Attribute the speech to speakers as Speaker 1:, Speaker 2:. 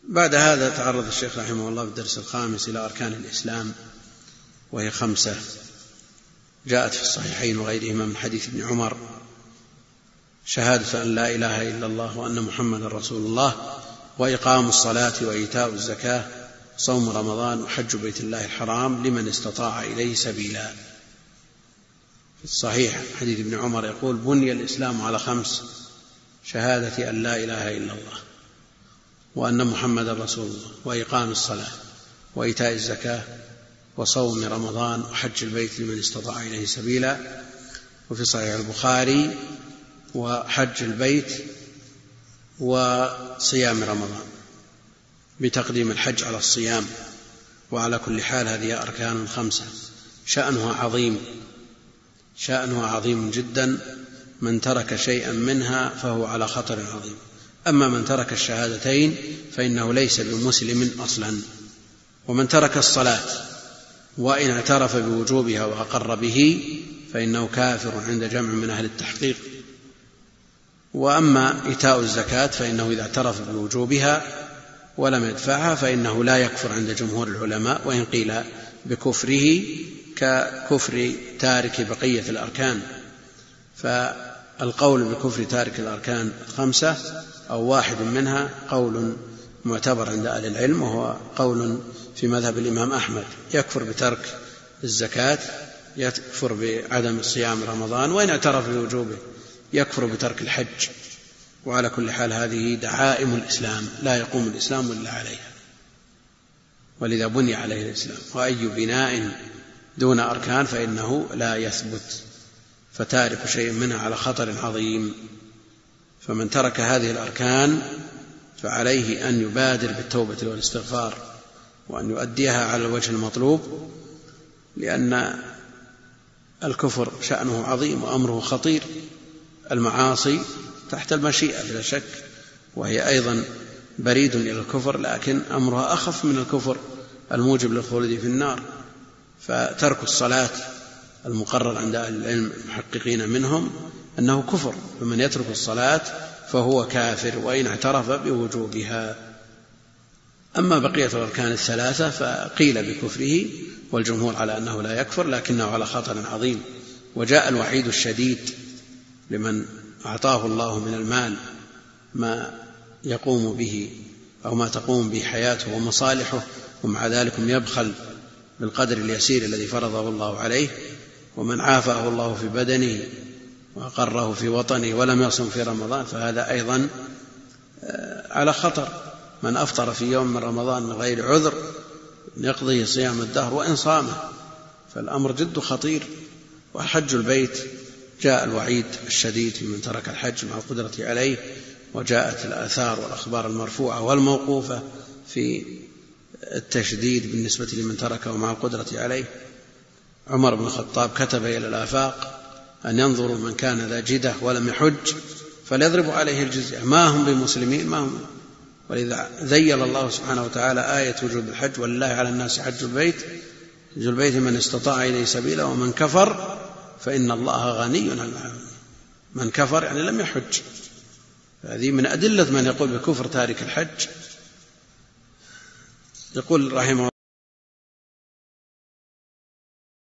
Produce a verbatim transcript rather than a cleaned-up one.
Speaker 1: بعد هذا تعرض الشيخ رحمه الله بالدرس الخامس إلى أركان الإسلام، وهي خمسة جاءت في الصحيحين وغيرهما من حديث ابن عمر: شهادة أن لا إله إلا الله وأن محمد رسول الله، وإقام الصلاة وإيتاء الزكاة، صوم رمضان، وحج بيت الله الحرام لمن استطاع إليه سبيلا. في الصحيح حديث ابن عمر يقول: بني الإسلام على خمس: شهادة أن لا إله إلا الله وأن محمد رسول الله، وإقام الصلاة، وإيتاء الزكاة، وصوم رمضان، وحج البيت لمن استطاع إليه سبيلا. وفي صحيح البخاري: وحج البيت وصيام رمضان، بتقديم الحج على الصيام. وعلى كل حال هذه أركان خمسة شأنها عظيم، شأنها عظيم جدا. من ترك شيئا منها فهو على خطر عظيم. أما من ترك الشهادتين فإنه ليس بمسلم أصلا. ومن ترك الصلاة وإن اعترف بوجوبها وأقر به فإنه كافر عند جمع من أهل التحقيق. وأما إيتاء الزكاة فإنه إذا اعترف بوجوبها ولم يدفعها فإنه لا يكفر عند جمهور العلماء، وإن قيل بكفره ككفر تارك بقية الأركان. فالقول بكفر تارك الأركان الخمسة أو واحد منها قول معتبر عند أهل العلم، وهو قول في مذهب الإمام أحمد: يكفر بترك الزكاة، يكفر بعدم صيام رمضان، وإن اعترف بوجوبه يكفر بترك الحج. وعلى كل حال هذه دعائم الإسلام، لا يقوم الإسلام إلا عليها، ولذا بني عليه الإسلام. وأي بناء دون أركان فإنه لا يثبت، فتارك شيء منها على خطر عظيم. فمن ترك هذه الأركان فعليه أن يبادر بالتوبة والاستغفار، وأن يؤديها على الوجه المطلوب، لأن الكفر شأنه عظيم وأمره خطير. المعاصي تحت المشيئة بلا شك، وهي أيضا بريد إلى الكفر، لكن أمرها أخف من الكفر الموجب للخلود في النار. فترك الصلاة المقرر عند أهل العلم المحققين منهم أنه كفر، فمن يترك الصلاة فهو كافر وإن اعترف بوجوبها. أما بقية الأركان الثلاثة فقيل بكفره، والجمهور على أنه لا يكفر لكنه على خطر عظيم. وجاء الوعيد الشديد لمن أعطاه الله من المال ما يقوم به أو ما تقوم به حياته ومصالحه، ومع ذلك يبخل بالقدر اليسير الذي فرضه الله عليه. ومن عافاه الله في بدنه وأقره في وطنه ولم يصم في رمضان فهذا أيضا على خطر. من أفطر في يوم من رمضان من غير عذر يقضي صيام الدهر وإن صامه، فالأمر جد خطير. وحج البيت جاء الوعيد الشديد في من ترك الحج مع القدرة عليه، وجاءت الآثار والأخبار المرفوعة والموقوفة في التشديد بالنسبة لمن تركه مع القدرة عليه. عمر بن الخطاب كتب إلى الآفاق أن ينظروا من كان ذا جدة ولم يحج فليضربوا عليه الجزية، ما هم بمسلمين ما هم. ولذا ذيل الله سبحانه وتعالى آية وجوب الحج: ولله على الناس حج البيت حج البيت من استطاع إليه سبيلا ومن كفر فإن الله غني عن العالمين. من كفر يعني لم يحج. هذه من أدلة من يقول بكفر تارك الحج. يقول رحمه